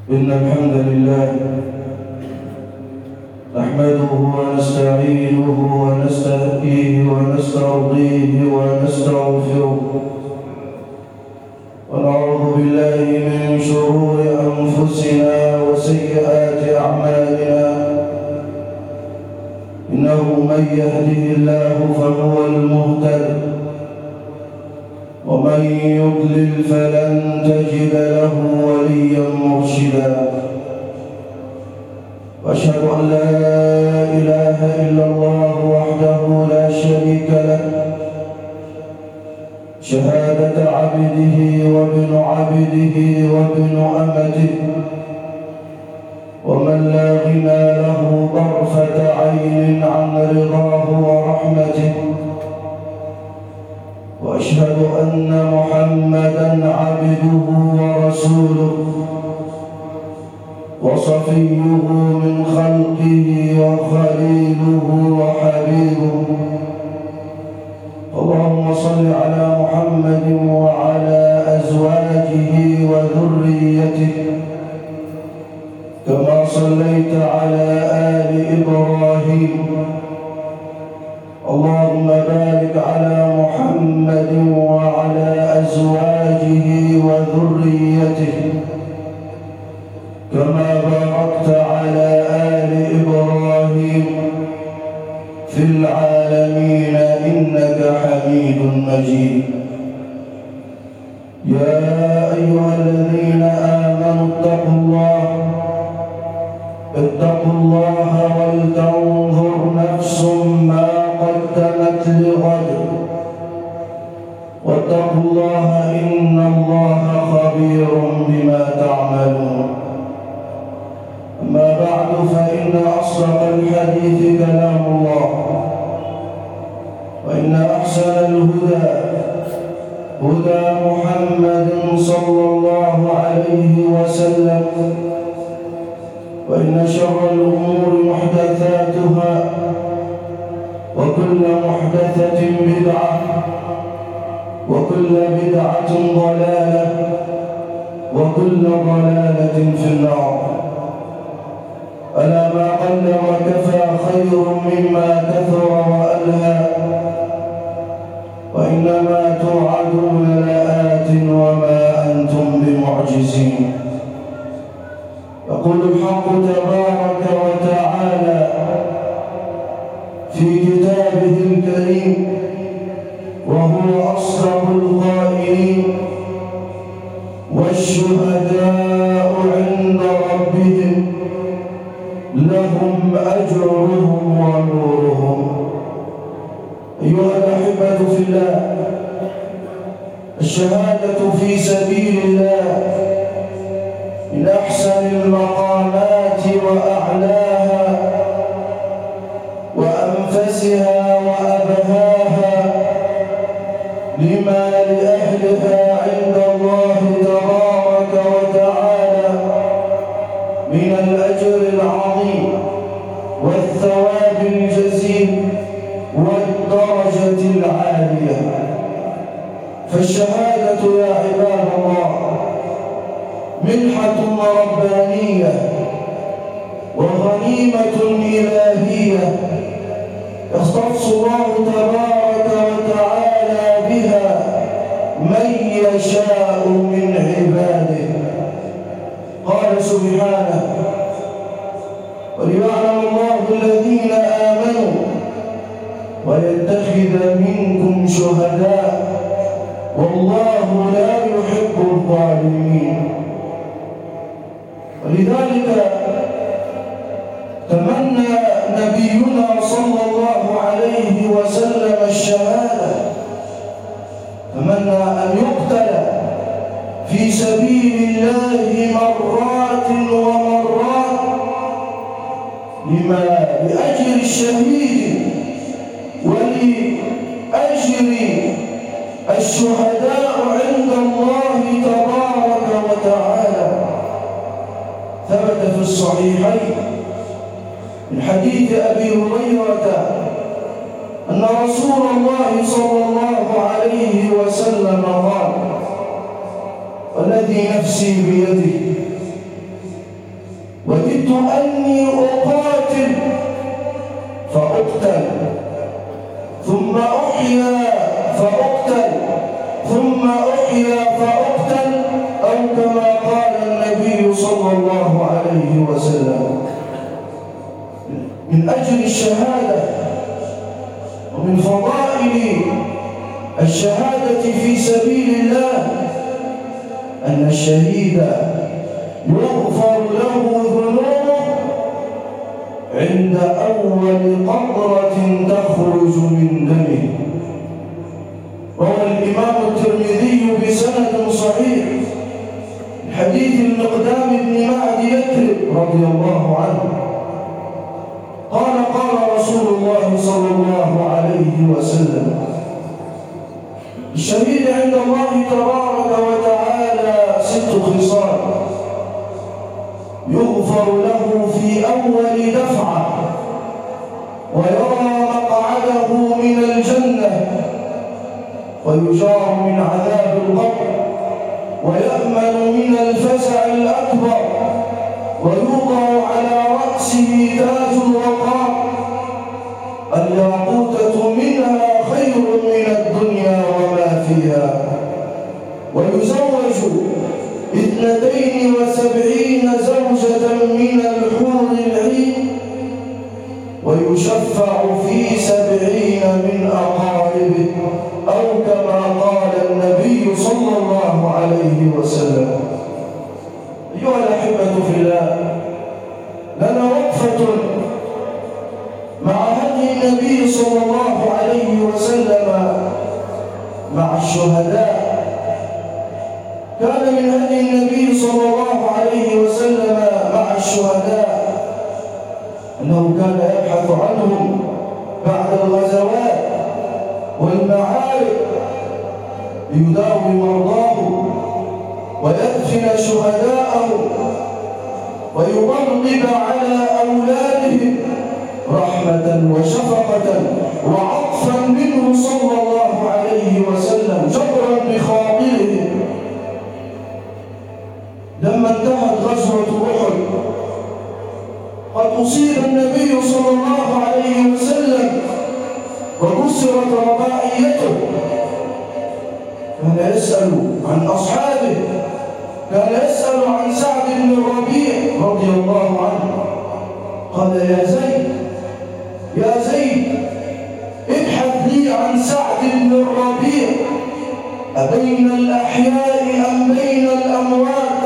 إن الحمد لله نحمده ونستعينه ونستهديه ونسترضيه ونستغفره ونعوذ بالله من شرور أنفسنا وسيئات أعمالنا إنه من يهده الله فهو المهتد ومن يضلل فلن تجد له وليا مرشدا وأشهد أن لا إله إلا الله وحده لا شريك له شهادة عبده وابن عبده وابن أمته ومن لا غنى له طرفة عين عن رضاه ورحمته وأشهد أن محمدًا عبده ورسوله وصفيه من خلقه وخليله وحبيبه اللهم صل على محمد وعلى أزواجه وذريته كما صليت على آل إبراهيم اللهم بارك على محمد وعلى أزواجه وذريته كما باركت على آل إبراهيم في العالمين إنك حميد مجيد يا أيها الذين آمنوا اتقوا الله ولتنظر نفس ما قدمت لغد واتقوا الله إن الله خبير بما تعملون أما بعد فإن أصدق الحديث كلام الله وإن أحسن الهدى هدى محمد صلى الله عليه وسلم وإن شر الأمور محدثاتها وكل محدثة بدعة وكل بدعة ضلالة وكل ضلالة في النار ألا ما قل وكفى خير مما كثر وألهى وإنما توعدون لآت وما أنتم بمعجزين يقول الحق تبارك وتعالى في كتابه الكريم وهو أصدق القائلين والشهداء عند ربهم لهم أجرهم ونورهم أيها الأحبة في الله الشهادة في سبيل الله من أحسن المقامات وأعلاها وأنفسها وأبهاها لما لأهلها عند الله تبارك وتعالى من الأجر العظيم والثواب الجزيل والدرجة العالية فالشهادة يا عباد الله منحة ربانية وغنيمة إلهية يختص الله تبارك وتعالى بها من يشاء من عباده قال سبحانه وليعلم الله الذين آمنوا ويتخذ منكم شهداء والله لا يحب الظالمين ولذلك تمنى نبينا صلى الله عليه وسلم الشهادة تمنى أن يقتل في سبيل الله مرات ومرات لأجر الشهيد ولأجر الشهداء عند الله تبارك وتعالى ثبت في الصحيحين من حديث أبي هريرة أن رسول الله صلى الله عليه وسلم قال والذي نفسي بيده وددت أني أقاتل فأقتل ثم أحيا فأقتل ثم أحيا فأقتل، أو كما قال النبي صلى الله عليه وسلم. من أجل الشهادة ومن فضائل الشهادة في سبيل الله أن الشهيد يغفر له ذنوبه عند أول قطرة تخرج من دمه. روى الإمام الترمذي بسند صحيح حديث المقدام بن معد يثرب رضي الله عنه قال قال رسول الله صلى الله عليه وسلم: الشهيد عند الله تبارك وتعالى 6 خصال: يغفر له في أول دفعة، ويرى مقعده من الجنة، ويجار من عذاب القبر، ويأمن من الفزع الأكبر، ويوضع على رأسه تاج الوقار، الياقوتة منها خير من الدنيا وما فيها، ويزوج 72 زوجة من الحور العين، ويشفع في 70 من أقاربه، أو كما قال النبي صلى الله عليه وسلم. أيها الأحبة في الله، لنا وقفة مع هدي النبي صلى الله عليه وسلم مع الشهداء. كان من هدي النبي صلى الله عليه وسلم مع الشهداء أنه كان يبحث عنهم بعد الغزوات والمعارك ليداوي مرضاهم ويدفن شهداءهم ويرغب على أولادهم رحمة وشفقة وعطفا منه صلى الله عليه وسلم جبرا بخاطرهم. لما انتهت غزوة أحد قد أصيب النبي صلى الله عليه وسلم وكسرت رباعيته، كان يسأل عن أصحابه، كان يسأل عن سعد بن الربيع رضي الله عنه. قال: يا زيد ابحث لي عن سعد بن الربيع، أبين الأحياء أم بين الأموات؟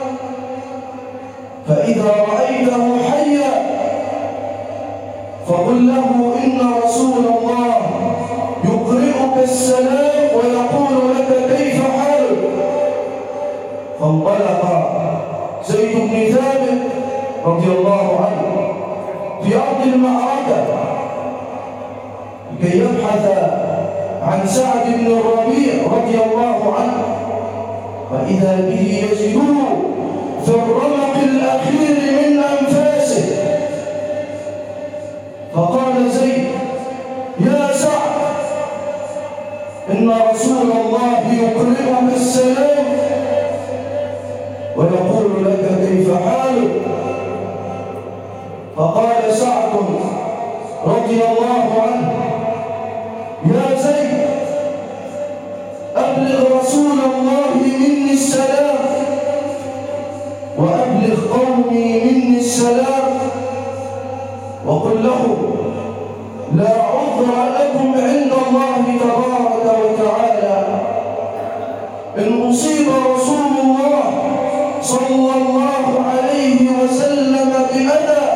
فإذا رأيته حيا فقل له إن رسول الله يقرئك السلام ويقول لك كيف حالك. فانطلق زيد بن ثابت رضي الله عنه في أرض المعركة لكي يبحث عن سعد بن الربيع رضي الله عنه، فإذا به يجدوه في الرمق الأخير من أنفاسه. فقال زيد: يا سعد، إن رسول الله يقرئك السلام ويقول لك كيف حالك. فقال سعد رضي الله عنه: يا زيد، أبلغ رسول الله مني السلام وأبلغ قومي مني السلام، وقل له لا عذر لكم عند الله تبارك وتعالى إن أصيب رسول الله صلى الله عليه وسلم بأذى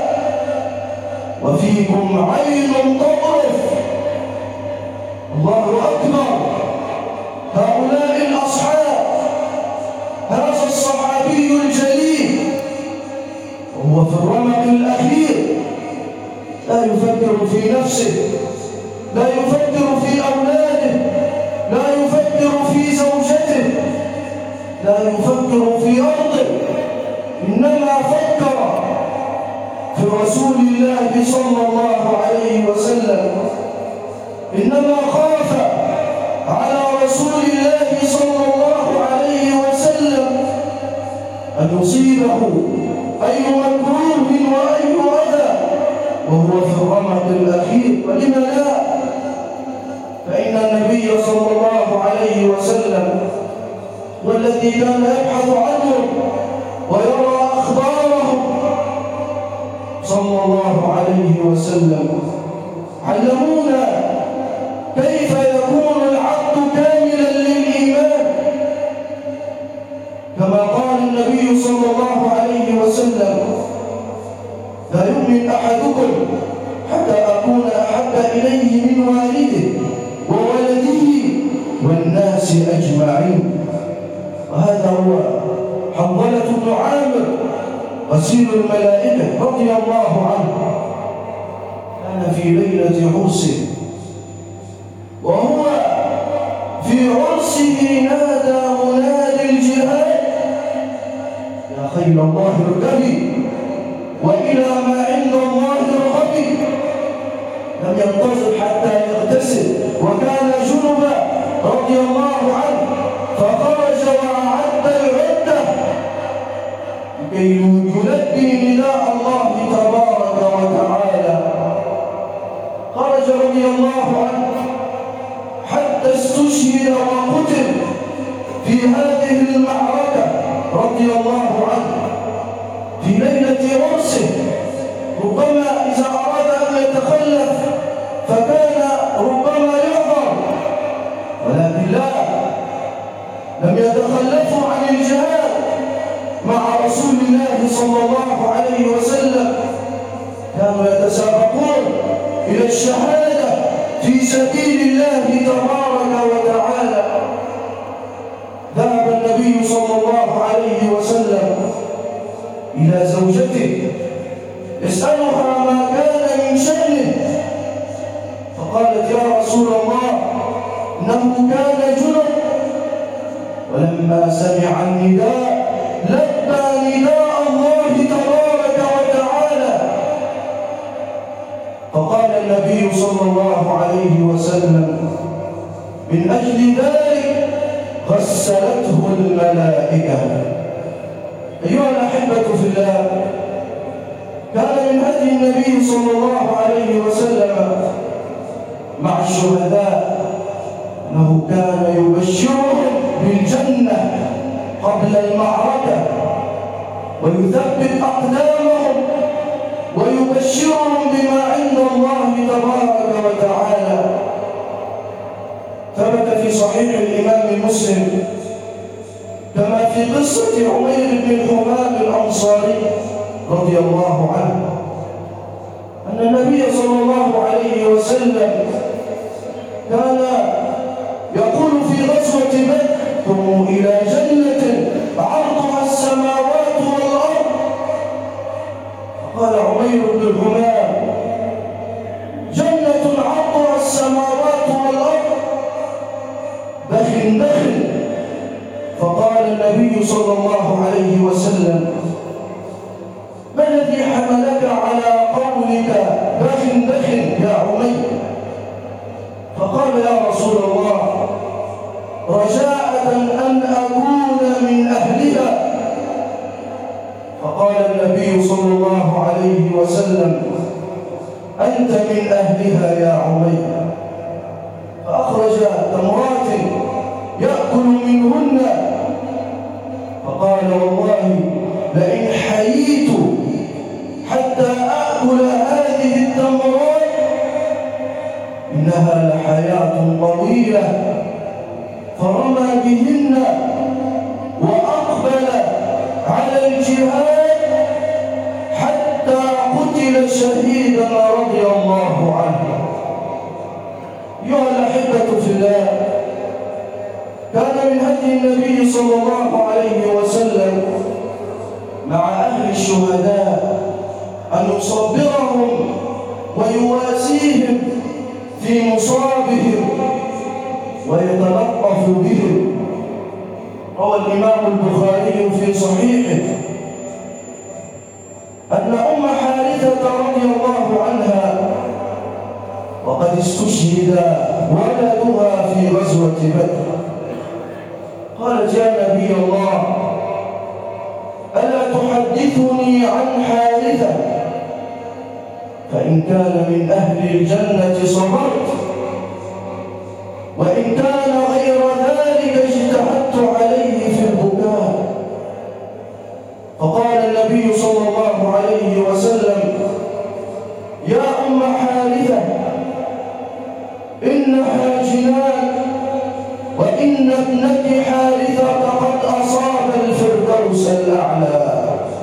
وفيكم عين تطرف. الله أكبر! هؤلاء الأصحاب، هذا الصحابي الجليل وهو في الرمق الأخير لا يفكر في نفسه، لا يفكر في أولاده، لا يفكر في زوجته، لا يفكر في أرضه، إنما فكر في رسول الله صلى الله عليه وسلم، إنما خاف على رسول الله صلى الله عليه وسلم أن أن يصيبه أي مكروه وأي أذى وهو في الرمق الأخير، ولم لا؟ فإن النبي صلى الله عليه وسلم والذي كان يبحث عنهم ويرى أخبارهم صلى الله عليه وسلم علمونا كيف يكون العبد كاملا للإيمان، كما قال النبي صلى الله عليه وسلم: لا يؤمن أحدكم حتى أكون أحب إليه من والده وولده والناس أجمعين. وهذا هو حنظلة بن عامر غسيل الملائكة رضي الله عنه. كان في ليلة عرسه، وهو في عرسه نادى منادي الجهاد: يا خيل الله اركبي وإلى ما عند الله ارغبي. لم ينتظر حتى يغتسل وكان جنبا رضي الله عنه، فخرج وأعد العدة لكي يلبي نداء الله تبارك وتعالى. خرج رضي الله عنه حتى استشهد وقتل في هذه المعركة رضي الله عنه في ليلة عرسه. ربما إذا أراد أن يتخلف فكان ربما يحضر، ولكن لا، لم يتخلفوا عن الجهاد مع رسول الله صلى الله عليه وسلم. كانوا يتسابقون إلى الشهادة في سبيل الله تبارك وتعالى. ذهب النبي صلى الله عليه وسلم إلى زوجته يسألها ما كان من شأنه، فقالت: يا رسول الله، إنه كان جنب، ولما سمع النداء لبى نداء الله تبارك وتعالى. فقال النبي صلى الله عليه وسلم: من أجل ذلك غسلته الملائكة. أيها الأحبة في الله، كان من هدي النبي صلى الله عليه وسلم مع الشهداء أنه كان يبشرهم بالجنة قبل المعركة، ويثبت أقدامهم ويبشرهم بما عند الله تبارك وتعالى. ثبت في صحيح الإمام مسلم كما في قصة عمير بن الحمام الأنصاري رضي الله عنه أن النبي صلى الله عليه وسلم كان يقول في غزوة بدر: قوموا إلى جنة عرضها السماوات والأرض. فقال عمير بن الحمام: جنة عرضها السماوات والأرض، بخ بخ. فقال النبي صلى الله عليه وسلم: ما الذي حملك على قولك بخ بخ يا عمير؟ فقال: يا رسول الله، رجاء أن أكون من أهلها. فقال النبي صلى الله عليه وسلم: أنت من أهلها يا عمير. فأخرج تمرات يأكل منهن، فقال: والله لئن حييت حتى أكل هذه التمرات إنها لحياة طويلة. فرمى بهن وأقبل على الجهاد حتى قتل شهيدا رضي الله عنه. أيها الأحبة في الله، كان من هدي النبي صلى الله عليه وسلم مع أهل الشهداء أن يصبرهم ويواسيهم في مصابهم ويتلطف بهم. روى الإمام البخاري في صحيحه أن أم حارثة رضي الله عنها وقد استشهد ولدها في غزوة بدر قالت: يا نبي الله، تحدثني عن حارثة، فإن كان من أهل الجنة صبرت، وإن كان غير ذلك اجتهدت عليه في البكاء. فقال النبي صلى الله عليه وسلم: يا أم حارثة، إنها جنان، وإن ابنك حارثة قد أصاب الفردوس الأعلى.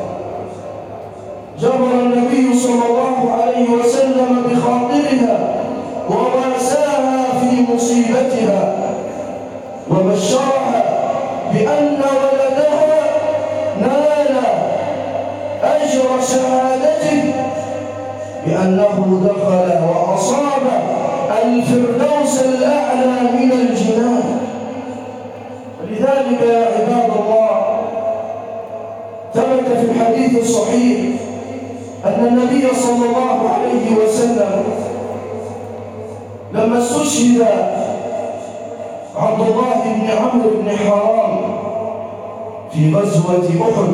جبر النبي صلى الله عليه وسلم بخاطرها وواساها في مصيبتها، وبشرها بأن ولدها نال أجر شهادته بأنه دخل وأصاب الفردوس الأعلى من الجنان. ولذلك يا عباد الله، ثبت في الحديث الصحيح أن النبي صلى الله عليه وسلم لما استشهد عبد الله بن عمرو بن حرام في غزوة أحد،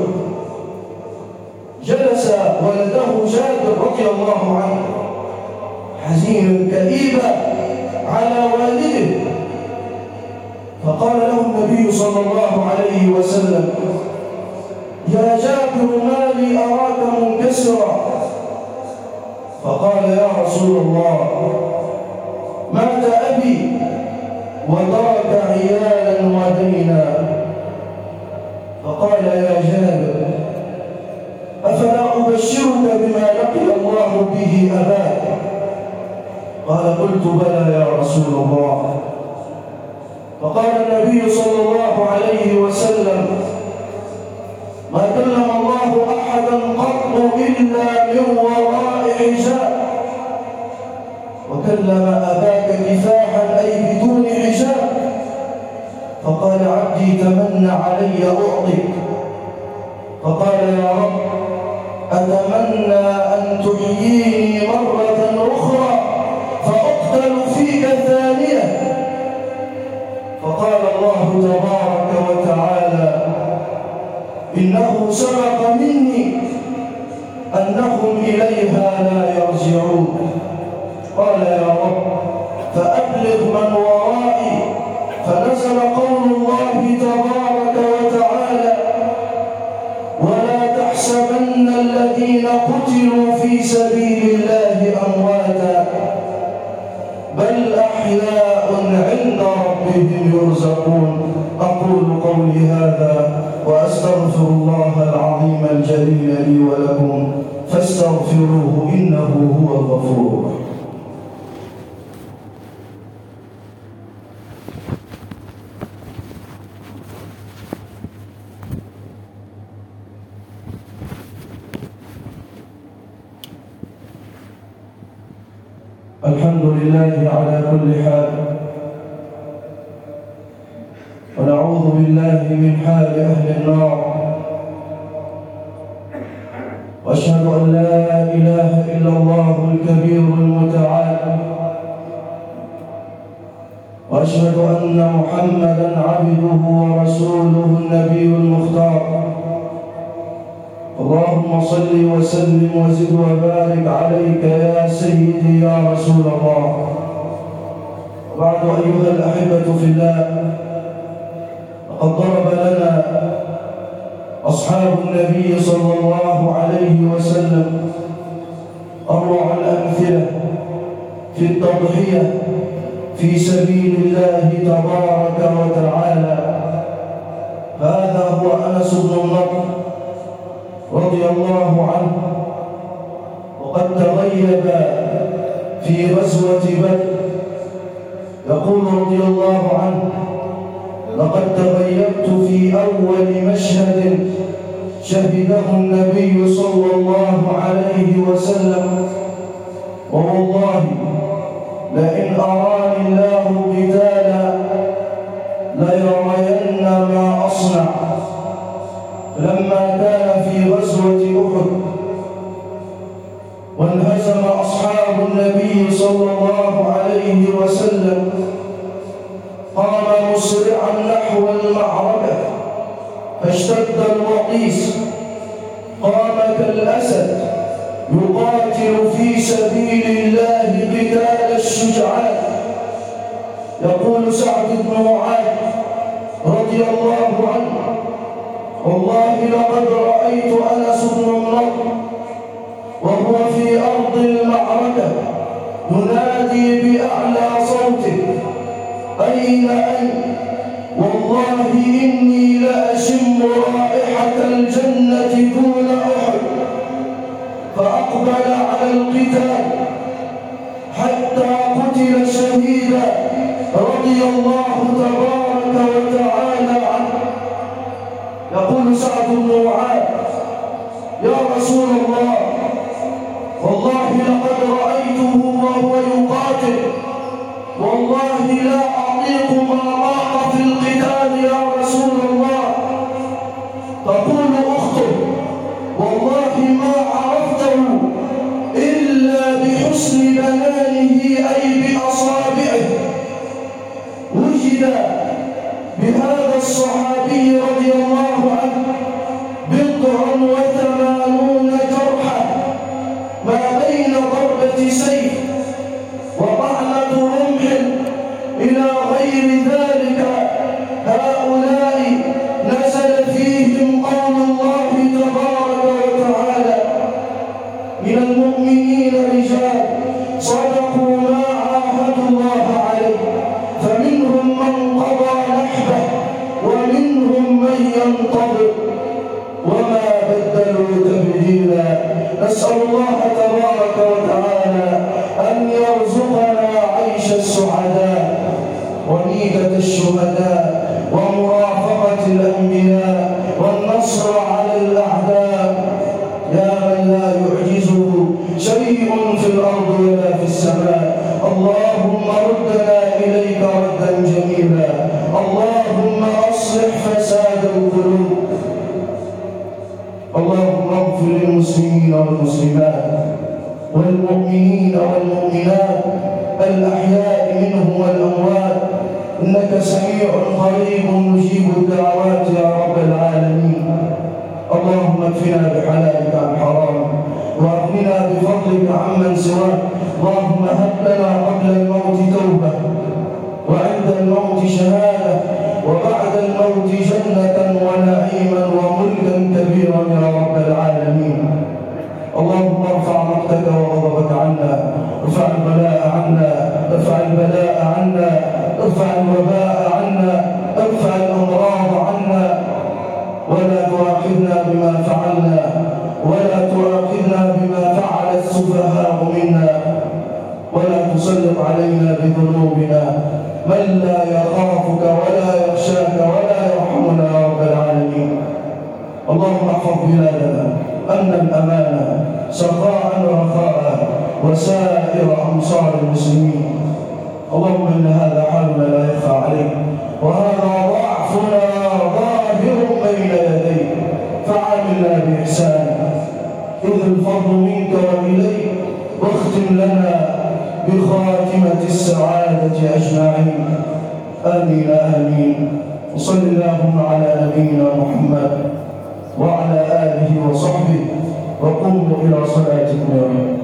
جلس ولده جابر رضي الله عنه حزينا كئيبا على والده، فقال له النبي صلى الله عليه وسلم: يا جابر، ما لي أراك منكسرا؟ فقال: يا رسول الله، مات أبي وترك عيالا ودينا. فقال: يا جابر، أفلا أبشرك بما لقي الله به أباك؟ قال: قلت: بلى يا رسول الله. فقال النبي صلى الله عليه وسلم: ما كلم الله أحدا قط إلا من وراء حجاب، وكلم أباك كفاحا أي بدون حجاب. فقال: عبدي تمنى علي أعطيك. فقال: يا رب، أتمنى أن تحييني مرة أخرى فأقتل فيك ثانية. فقال الله تبارك وتعالى: إنه سبق مني أنهم إليها لا يرجعون. قال: يا رب، فأبلغ من ورائي. فنزل قول الله تبارك وتعالى: ولا تحسبن الذين قتلوا في سبيل الله أمواتا، بل أحياء عند ربهم يرزقون. أقول قولي هذا وأستغفر الله العظيم الجليل لي ولكم، فاستغفروه إنه هو الغفور. الحمد لله على كل حال، ونعوذ بالله من حال أهل النار، وأشهد أن لا إله إلا الله الكبير المتعال، وأشهد أن محمدًا عبده ورسوله النبي المختار. اللهم صل وسلم وزد وبارك عليك يا سيدي يا رسول الله. وبعد أيها الأحبة في الله، لقد ضرب لنا أصحاب النبي صلى الله عليه وسلم أروع الأمثلة في التضحية في سبيل الله تبارك وتعالى. هذا هو أنس بن النضر رضي الله عنه، وقد تغيب في غزوة بدر. يقول رضي الله عنه: لقد تغيبت في أول مشهد شهده النبي صلى الله عليه وسلم، ووالله لئن أراني الله قتالا ليرين ما أصنع. لما كان في غزوة أحد وانهزم أصحاب النبي صلى الله عليه وسلم، قام مسرعا نحو المعركة، فاشتد الوطيس كالأسد يقاتل في سبيل الله قتال الشجعان. يقول سعد بن معاذ رضي الله عنه: والله لقد رأيت أنس بن النضر وهو في أرض المعركة ينادي بأعلى صوته: أين أنت؟ والله إني لأشم رائحة الجنة دون أحد. فأقبل على القتال حتى قتل شهيدا رضي الله تبارك وتعالى عنه. يقول سعد بن معاذ: يا رسول الله، والله لقد رأيته وهو يقاتل، والله لا أطيق ما ضاق في القتال يا رسول الله. تقول أخته: والله ما عرفته إلا بحسن بنانه أي بأصابعه. وجد بهذا الصحابي رضي الله عنه 80 جرحا ما بين ضربة سيف وطعنة رمح إلى غير ذلك. هؤلاء نزل فيهم قول الله تبارك وتعالى: من المؤمنين رجال صدقوا ما عاهدوا الله عليه فمنهم من قضى نحبه ومنهم من ينتظر وما بدلوا تبديلا. نسأل الله تبارك وتعالى أن يرزقنا عيش السعداء وميتة الشهداء ومرافقة الأنبياء والنصر على الأعداء، يا من لا يعجزه شيء في الأرض ولا في السماء. اللهم ردنا إليك ردا جميلا. اللهم أصلح فساد القلوب. اللهم اغفر للمسلمين والمسلمات والمؤمنين والمؤمنات الأحياء منهم والأموات، إنك سميع قريب مجيب الدعوات يا رب العالمين. اللهم اكفنا بحلالك عن حرام واغننا بفضلك عمن سواك. اللهم هب لنا قبل الموت توبة وعند الموت شهادة وبعد الموت جنة ونعيما وملكا كبيرا يا رب العالمين. اللهم ارفع مقتك وغضبك عنا، ارفع البلاء عنا، ارفع البلاء عنا، ارفع الوباء عنا، ارفع الأمراض عنا، ولا تؤاخذنا بما فعلنا، ولا تؤاخذنا بما فعل السفهاء منا، ولا تسلط علينا بذنوبنا من لا يخافك ولا يخشاك ولا يرحمنا يا رب العالمين. اللهم احفظ بلادنا أمنا أمانا سخاء رخاء وسائر أمصار المسلمين. اللهم إن هذا حالنا لا يخفى عليك، وهذا ضعفنا ظاهر بين يديك، فعاملنا بإحسانك إذ الفضل منك وإليك، واختم لنا بخاتمة السعادة أجمعين. آمين آمين. وصل اللهم على نبينا محمد وعلى آله وصحبه، وقوموا إلى صلاتكم يا رب.